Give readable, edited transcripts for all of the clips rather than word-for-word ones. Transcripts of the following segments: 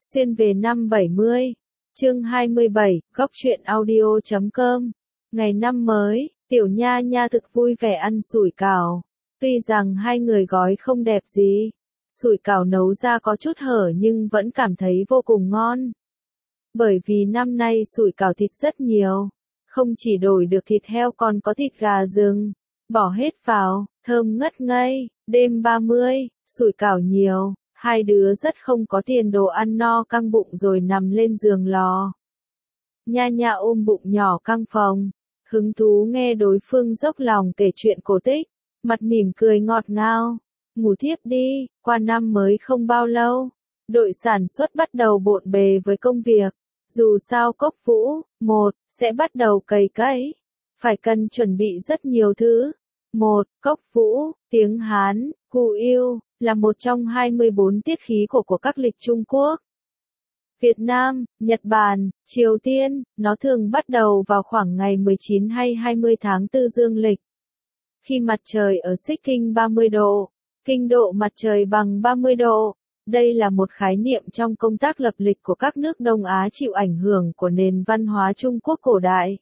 Xuyên về năm 70, chương 27, góc truyện audio.com. Ngày năm mới, Tiểu Nha Nha thực vui vẻ ăn sủi cảo. Tuy rằng hai người gói không đẹp gì, sủi cảo nấu ra có chút hở nhưng vẫn cảm thấy vô cùng ngon. Bởi vì năm nay sủi cảo thịt rất nhiều, không chỉ đổi được thịt heo còn có thịt gà rừng, bỏ hết vào, thơm ngất ngây. Đêm 30, sủi cảo nhiều, hai đứa rất không có tiền đồ ăn no căng bụng rồi nằm lên giường lò. Nha Nha ôm bụng nhỏ căng phòng, hứng thú nghe đối phương dốc lòng kể chuyện cổ tích, mặt mỉm cười ngọt ngào. Ngủ thiếp đi, qua năm mới không bao lâu, đội sản xuất bắt đầu bộn bề với công việc. Dù sao Cốc Vũ, sẽ bắt đầu cày cấy, phải cần chuẩn bị rất nhiều thứ. Cốc Vũ, tiếng Hán, Cù Yêu, là một trong 24 tiết khí của các lịch Trung Quốc, Việt Nam, Nhật Bản, Triều Tiên. Nó thường bắt đầu vào khoảng ngày 19 hay 20 tháng 4 dương lịch, khi mặt trời ở xích kinh 30 độ, kinh độ mặt trời bằng 30 độ. Đây là một khái niệm trong công tác lập lịch của các nước Đông Á chịu ảnh hưởng của nền văn hóa Trung Quốc cổ đại.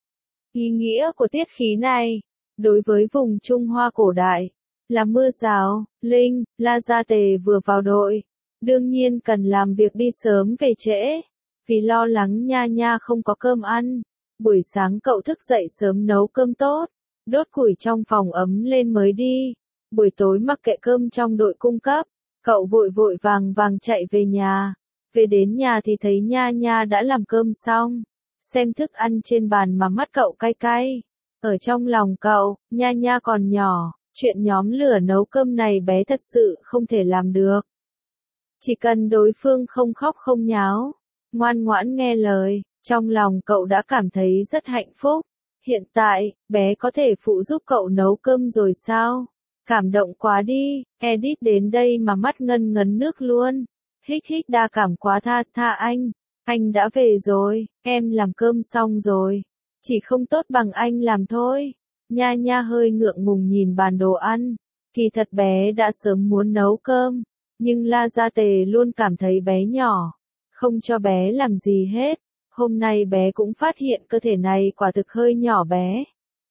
Ý nghĩa của tiết khí này, đối với vùng Trung Hoa cổ đại, là mưa rào. Linh, La Gia Tề vừa vào đội, đương nhiên cần làm việc đi sớm về trễ, vì lo lắng Nha Nha không có cơm ăn. Buổi sáng cậu thức dậy sớm nấu cơm tốt, đốt củi trong phòng ấm lên mới đi. Buổi tối mặc kệ cơm trong đội cung cấp, cậu vội vội vàng vàng chạy về nhà. Về đến nhà thì thấy Nha Nha đã làm cơm xong, xem thức ăn trên bàn mà mắt cậu cay cay. Ở trong lòng cậu, Nha Nha còn nhỏ, chuyện nhóm lửa nấu cơm này bé thật sự không thể làm được. Chỉ cần đối phương không khóc không nháo, ngoan ngoãn nghe lời, trong lòng cậu đã cảm thấy rất hạnh phúc. Hiện tại, bé có thể phụ giúp cậu nấu cơm rồi sao? Cảm động quá đi, edit đến đây mà mắt ngân ngấn nước luôn. Hích hích đa cảm quá, tha anh đã về rồi, em làm cơm xong rồi, chỉ không tốt bằng anh làm thôi. Nha Nha hơi ngượng ngùng nhìn bàn đồ ăn, kỳ thật bé đã sớm muốn nấu cơm, nhưng La Gia Tề luôn cảm thấy bé nhỏ, không cho bé làm gì hết. Hôm nay bé cũng phát hiện cơ thể này quả thực hơi nhỏ bé.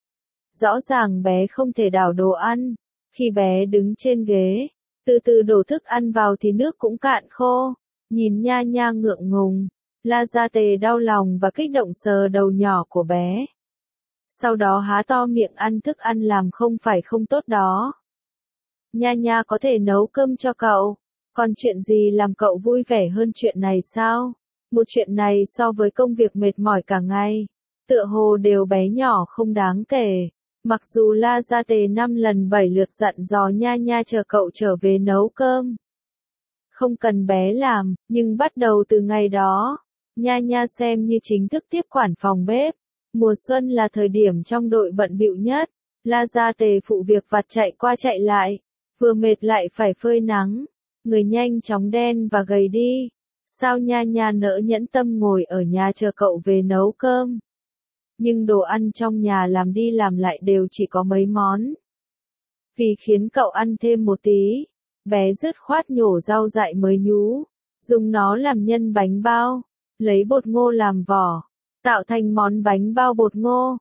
Rõ ràng bé không thể đảo đồ ăn, khi bé đứng trên ghế, từ từ đổ thức ăn vào thì nước cũng cạn khô. Nhìn Nha Nha ngượng ngùng, La Gia Tề đau lòng và kích động sờ đầu nhỏ của bé. Sau đó há to miệng ăn thức ăn làm không phải không tốt đó. Nha Nha có thể nấu cơm cho cậu, còn chuyện gì làm cậu vui vẻ hơn chuyện này sao? Một chuyện này so với công việc mệt mỏi cả ngày, tựa hồ đều bé nhỏ không đáng kể. Mặc dù La Gia Tề 5 lần 7 lượt dặn dò Nha Nha chờ cậu trở về nấu cơm, không cần bé làm, nhưng bắt đầu từ ngày đó, Nha Nha xem như chính thức tiếp quản phòng bếp. Mùa xuân là thời điểm trong đội bận bịu nhất, La Gia Tề phụ việc vặt chạy qua chạy lại, vừa mệt lại phải phơi nắng, người nhanh chóng đen và gầy đi. Sao Nha Nha nỡ nhẫn tâm ngồi ở nhà chờ cậu về nấu cơm? Nhưng đồ ăn trong nhà làm đi làm lại đều chỉ có mấy món. Vì khiến cậu ăn thêm một tí, bé dứt khoát nhổ rau dại mới nhú, dùng nó làm nhân bánh bao, lấy bột ngô làm vỏ, tạo thành món bánh bao bột ngô.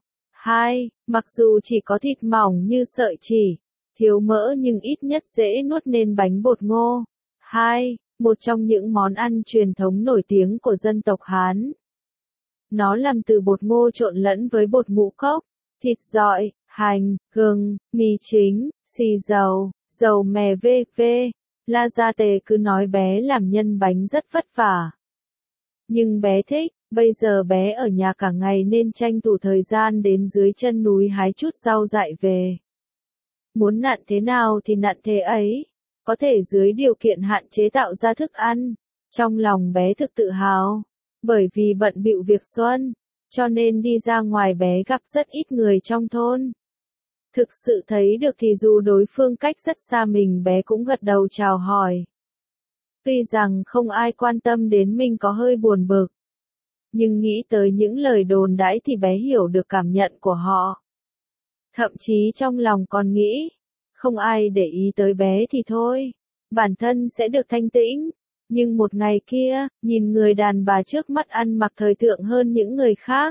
Mặc dù chỉ có thịt mỏng như sợi chỉ, thiếu mỡ nhưng ít nhất dễ nuốt nên bánh bột ngô. Một trong những món ăn truyền thống nổi tiếng của dân tộc Hán. Nó làm từ bột ngô trộn lẫn với bột ngũ cốc, thịt dọi, hành, gừng, mì chính, xì dầu, dầu mè v.v. La Gia Tề cứ nói bé làm nhân bánh rất vất vả. Nhưng bé thích, bây giờ bé ở nhà cả ngày nên tranh thủ thời gian đến dưới chân núi hái chút rau dại về. Muốn nặn thế nào thì nặn thế ấy, có thể dưới điều kiện hạn chế tạo ra thức ăn. Trong lòng bé thực tự hào, bởi vì bận bịu việc xuân, cho nên đi ra ngoài bé gặp rất ít người trong thôn. Thực sự thấy được thì dù đối phương cách rất xa mình bé cũng gật đầu chào hỏi. Tuy rằng không ai quan tâm đến mình có hơi buồn bực, nhưng nghĩ tới những lời đồn đãi thì bé hiểu được cảm nhận của họ. Thậm chí trong lòng còn nghĩ, không ai để ý tới bé thì thôi, bản thân sẽ được thanh tĩnh. Nhưng một ngày kia, nhìn người đàn bà trước mắt ăn mặc thời thượng hơn những người khác.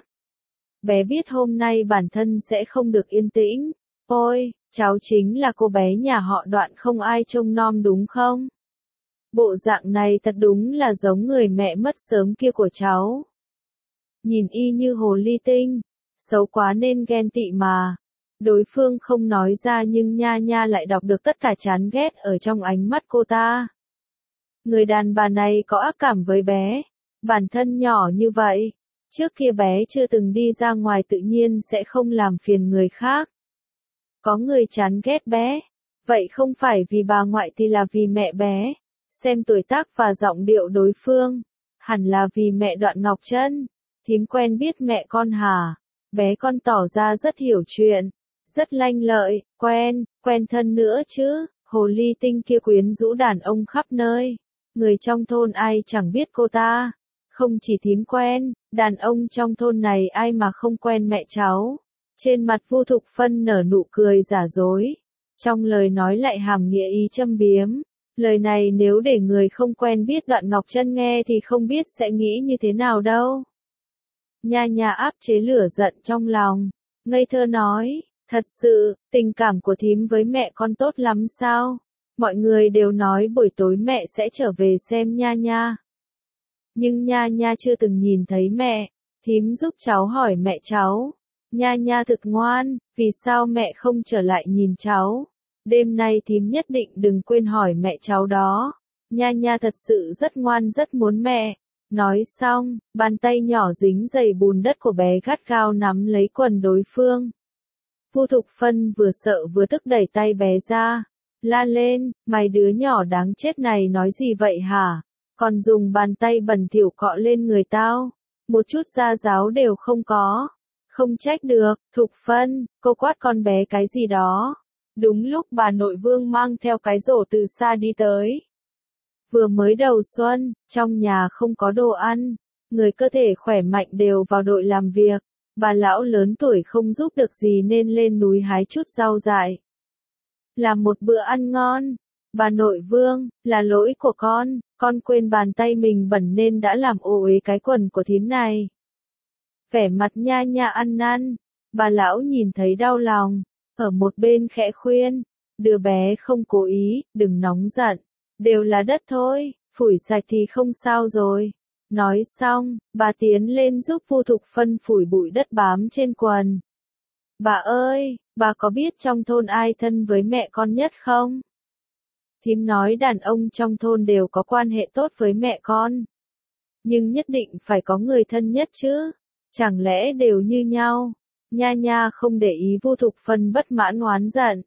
Bé biết hôm nay bản thân sẽ không được yên tĩnh. Ôi, cháu chính là cô bé nhà họ Đoạn không ai trông nom đúng không? Bộ dạng này thật đúng là giống người mẹ mất sớm kia của cháu. Nhìn y như hồ ly tinh, xấu quá nên ghen tị mà. Đối phương không nói ra nhưng Nha Nha lại đọc được tất cả chán ghét ở trong ánh mắt cô ta. Người đàn bà này có ác cảm với bé, bản thân nhỏ như vậy. Trước kia bé chưa từng đi ra ngoài tự nhiên sẽ không làm phiền người khác. Có người chán ghét bé, vậy không phải vì bà ngoại thì là vì mẹ bé. Xem tuổi tác và giọng điệu đối phương, hẳn là vì mẹ Đoạn Ngọc Trân. Thím quen biết mẹ con hả? Bé con tỏ ra rất hiểu chuyện, rất lanh lợi, quen thân nữa chứ. Hồ ly tinh kia quyến rũ đàn ông khắp nơi. Người trong thôn ai chẳng biết cô ta. Không chỉ thím quen, đàn ông trong thôn này ai mà không quen mẹ cháu. Trên mặt Vu Thục Phân nở nụ cười giả dối. Trong lời nói lại hàm nghĩa ý châm biếm. Lời này nếu để người không quen biết Đoạn Ngọc Trân nghe thì không biết sẽ nghĩ như thế nào đâu. Nha Nha áp chế lửa giận trong lòng. Ngây thơ nói, thật sự, tình cảm của thím với mẹ con tốt lắm sao? Mọi người đều nói buổi tối mẹ sẽ trở về xem Nha Nha. Nhưng Nha Nha chưa từng nhìn thấy mẹ. Thím giúp cháu hỏi mẹ cháu. Nha Nha thực ngoan, vì sao mẹ không trở lại nhìn cháu? Đêm nay thím nhất định đừng quên hỏi mẹ cháu đó. Nha Nha thật sự rất ngoan rất muốn mẹ. Nói xong, bàn tay nhỏ dính đầy bùn đất của bé gắt gao nắm lấy quần đối phương. Vu Thục Phân vừa sợ vừa tức đẩy tay bé ra. La lên, mày đứa nhỏ đáng chết này nói gì vậy hả? Còn dùng bàn tay bẩn thỉu cọ lên người tao. Một chút gia giáo đều không có. Không trách được, Thục Phân, cô quát con bé cái gì đó. Đúng lúc bà nội Vương mang theo cái rổ từ xa đi tới. Vừa mới đầu xuân, trong nhà không có đồ ăn, người cơ thể khỏe mạnh đều vào đội làm việc, bà lão lớn tuổi không giúp được gì nên lên núi hái chút rau dại. Làm một bữa ăn ngon, bà nội Vương, là lỗi của con quên bàn tay mình bẩn nên đã làm ô uế cái quần của thím này. Vẻ mặt Nha Nha ăn năn, bà lão nhìn thấy đau lòng, ở một bên khẽ khuyên, đứa bé không cố ý, đừng nóng giận. Đều là đất thôi, phủi sạch thì không sao rồi. Nói xong, bà tiến lên giúp Vu Thục Phân phủi bụi đất bám trên quần. Bà ơi, bà có biết trong thôn ai thân với mẹ con nhất không? Thím nói đàn ông trong thôn đều có quan hệ tốt với mẹ con. Nhưng nhất định phải có người thân nhất chứ. Chẳng lẽ đều như nhau? Nha Nha không để ý Vu Thục Phân bất mãn oán giận.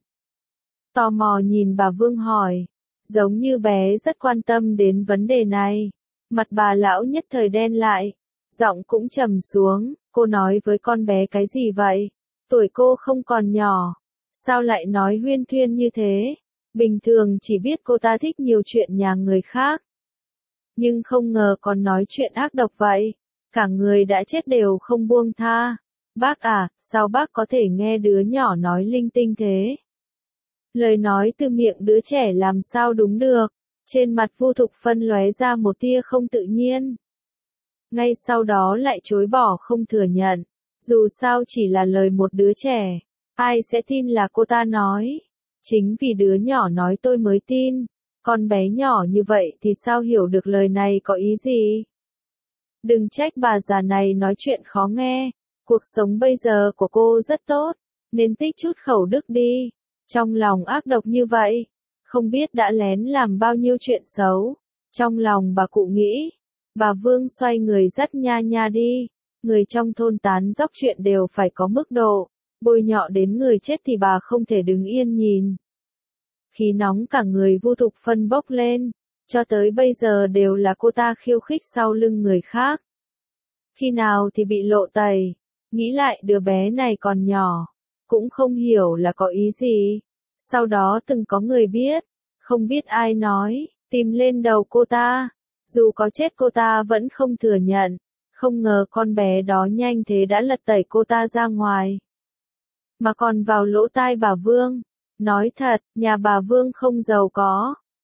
Tò mò nhìn bà Vương hỏi. Giống như bé rất quan tâm đến vấn đề này. Mặt bà lão nhất thời đen lại. Giọng cũng trầm xuống. Cô nói với con bé cái gì vậy? Tuổi cô không còn nhỏ. Sao lại nói huyên thuyên như thế? Bình thường chỉ biết cô ta thích nhiều chuyện nhà người khác. Nhưng không ngờ còn nói chuyện ác độc vậy. Cả người đã chết đều không buông tha. Bác à, sao bác có thể nghe đứa nhỏ nói linh tinh thế? Lời nói từ miệng đứa trẻ làm sao đúng được. Trên mặt Vu Thục Phân lóe ra một tia không tự nhiên. Ngay sau đó lại chối bỏ không thừa nhận. Dù sao chỉ là lời một đứa trẻ. Ai sẽ tin là cô ta nói. Chính vì đứa nhỏ nói tôi mới tin. Con bé nhỏ như vậy thì sao hiểu được lời này có ý gì? Đừng trách bà già này nói chuyện khó nghe. Cuộc sống bây giờ của cô rất tốt. Nên tích chút khẩu đức đi. Trong lòng ác độc như vậy. Không biết đã lén làm bao nhiêu chuyện xấu. Trong lòng bà cụ nghĩ. Bà Vương xoay người dắt Nha Nha đi. Người trong thôn tán dóc chuyện đều phải có mức độ. Bôi nhọ đến người chết thì bà không thể đứng yên nhìn. Khí nóng cả người Vu Thục Phân bốc lên. Cho tới bây giờ đều là cô ta khiêu khích sau lưng người khác. Khi nào thì bị lộ tẩy. Nghĩ lại đứa bé này còn nhỏ. Cũng không hiểu là có ý gì. Sau đó từng có người biết. Không biết ai nói. Tìm lên đầu cô ta. Dù có chết cô ta vẫn không thừa nhận. Không ngờ con bé đó nhanh thế đã lật tẩy cô ta ra ngoài. Mà còn vào lỗ tai bà Vương. Nói thật, nhà bà Vương không giàu có.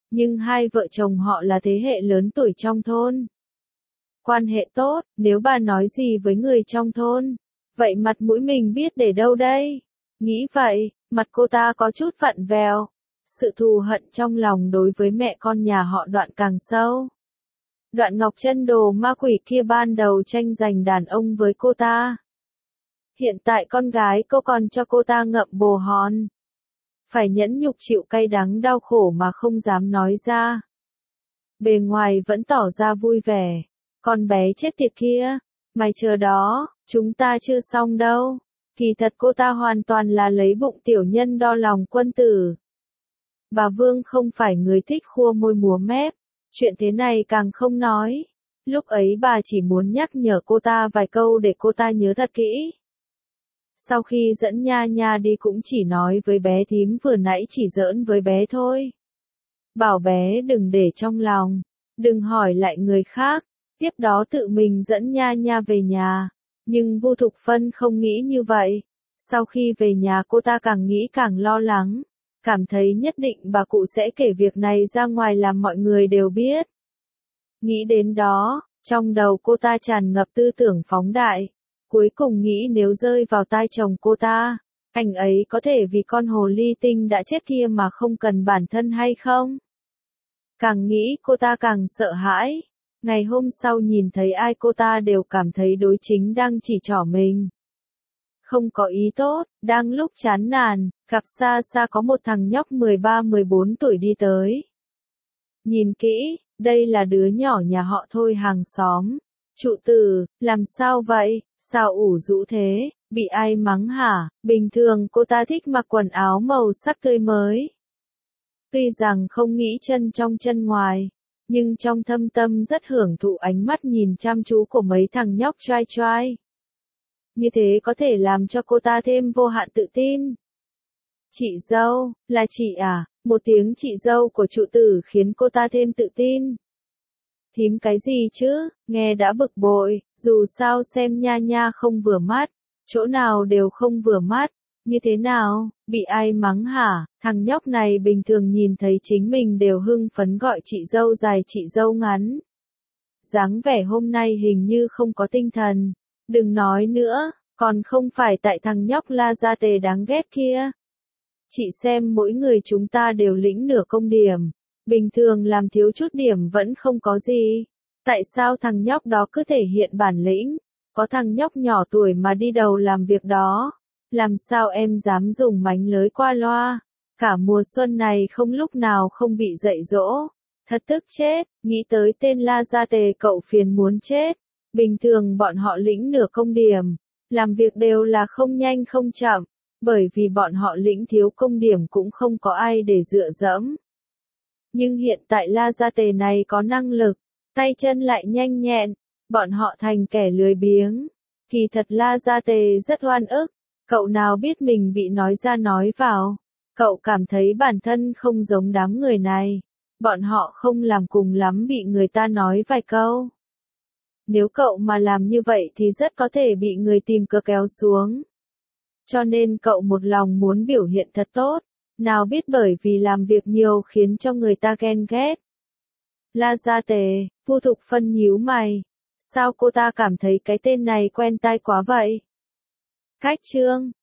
nhưng hai vợ chồng họ là thế hệ lớn tuổi trong thôn. Quan hệ tốt, nếu bà nói gì với người trong thôn, vậy mặt mũi mình biết để đâu đây? Nghĩ vậy, mặt cô ta có chút vặn vẹo. Sự thù hận trong lòng đối với mẹ con nhà họ Đoạn càng sâu. Đoạn Ngọc Chân đồ ma quỷ kia ban đầu tranh giành đàn ông với cô ta. Hiện tại con gái cô còn cho cô ta ngậm bồ hòn. Phải nhẫn nhục chịu cay đắng đau khổ mà không dám nói ra. Bề ngoài vẫn tỏ ra vui vẻ. Con bé chết tiệt kia, mày chờ đó, chúng ta chưa xong đâu. Kỳ thật cô ta hoàn toàn là lấy bụng tiểu nhân đo lòng quân tử. Bà Vương không phải người thích khua môi múa mép, chuyện thế này càng không nói. Lúc ấy bà chỉ muốn nhắc nhở cô ta vài câu để cô ta nhớ thật kỹ. Sau khi dẫn Nha Nha đi cũng chỉ nói với bé thím vừa nãy chỉ giỡn với bé thôi. Bảo bé đừng để trong lòng, đừng hỏi lại người khác, tiếp đó tự mình dẫn Nha Nha về nhà. Nhưng Vu Thục Phân không nghĩ như vậy. Sau khi về nhà cô ta càng nghĩ càng lo lắng, cảm thấy nhất định bà cụ sẽ kể việc này ra ngoài làm mọi người đều biết. Nghĩ đến đó, trong đầu cô ta tràn ngập tư tưởng phóng đại. Cuối cùng nghĩ nếu rơi vào tai chồng cô ta, anh ấy có thể vì con hồ ly tinh đã chết kia mà không cần bản thân hay không? Càng nghĩ cô ta càng sợ hãi. Ngày hôm sau nhìn thấy ai cô ta đều cảm thấy đối chính đang chỉ trỏ mình. Không có ý tốt, đang lúc chán nản, gặp xa xa có một thằng nhóc 13-14 tuổi đi tới. Nhìn kỹ, đây là đứa nhỏ nhà họ Thôi hàng xóm. Trụ tử, làm sao vậy, sao ủ rũ thế, bị ai mắng hả? Bình thường cô ta thích mặc quần áo màu sắc tươi mới. Tuy rằng không nghĩ chân trong chân ngoài, nhưng trong thâm tâm rất hưởng thụ ánh mắt nhìn chăm chú của mấy thằng nhóc trai trai. Như thế có thể làm cho cô ta thêm vô hạn tự tin. Chị dâu, là chị à? Một tiếng chị dâu của trụ tử khiến cô ta thêm tự tin. Thím cái gì chứ, nghe đã bực bội, dù sao xem Nha Nha không vừa mắt, chỗ nào đều không vừa mắt, như thế nào, bị ai mắng hả? Thằng nhóc này bình thường nhìn thấy chính mình đều hưng phấn gọi chị dâu dài chị dâu ngắn. Dáng vẻ hôm nay hình như không có tinh thần, đừng nói nữa, còn không phải tại thằng nhóc La Gia Tề đáng ghét kia. Chị xem mỗi người chúng ta đều lĩnh nửa công điểm. Bình thường làm thiếu chút điểm vẫn không có gì. Tại sao thằng nhóc đó cứ thể hiện bản lĩnh? Có thằng nhóc nhỏ tuổi mà đi đầu làm việc đó. Làm sao em dám dùng mánh lới qua loa? Cả mùa xuân này không lúc nào không bị dạy dỗ. Thật tức chết, nghĩ tới tên La Gia Tề cậu phiền muốn chết. Bình thường bọn họ lĩnh nửa công điểm. Làm việc đều là không nhanh không chậm. Bởi vì bọn họ lĩnh thiếu công điểm cũng không có ai để dựa dẫm. Nhưng hiện tại La Gia Tề này có năng lực, tay chân lại nhanh nhẹn, bọn họ thành kẻ lười biếng. Kỳ thật La Gia Tề rất oan ức, cậu nào biết mình bị nói ra nói vào. Cậu cảm thấy bản thân không giống đám người này, bọn họ không làm cùng lắm bị người ta nói vài câu. Nếu cậu mà làm như vậy thì rất có thể bị người tìm cớ kéo xuống. Cho nên cậu một lòng muốn biểu hiện thật tốt. Nào biết bởi vì làm việc nhiều khiến cho người ta ghen ghét. La Gia Tề, Vu Thục Phân nhíu mày. Sao cô ta cảm thấy cái tên này quen tai quá vậy? Cách chương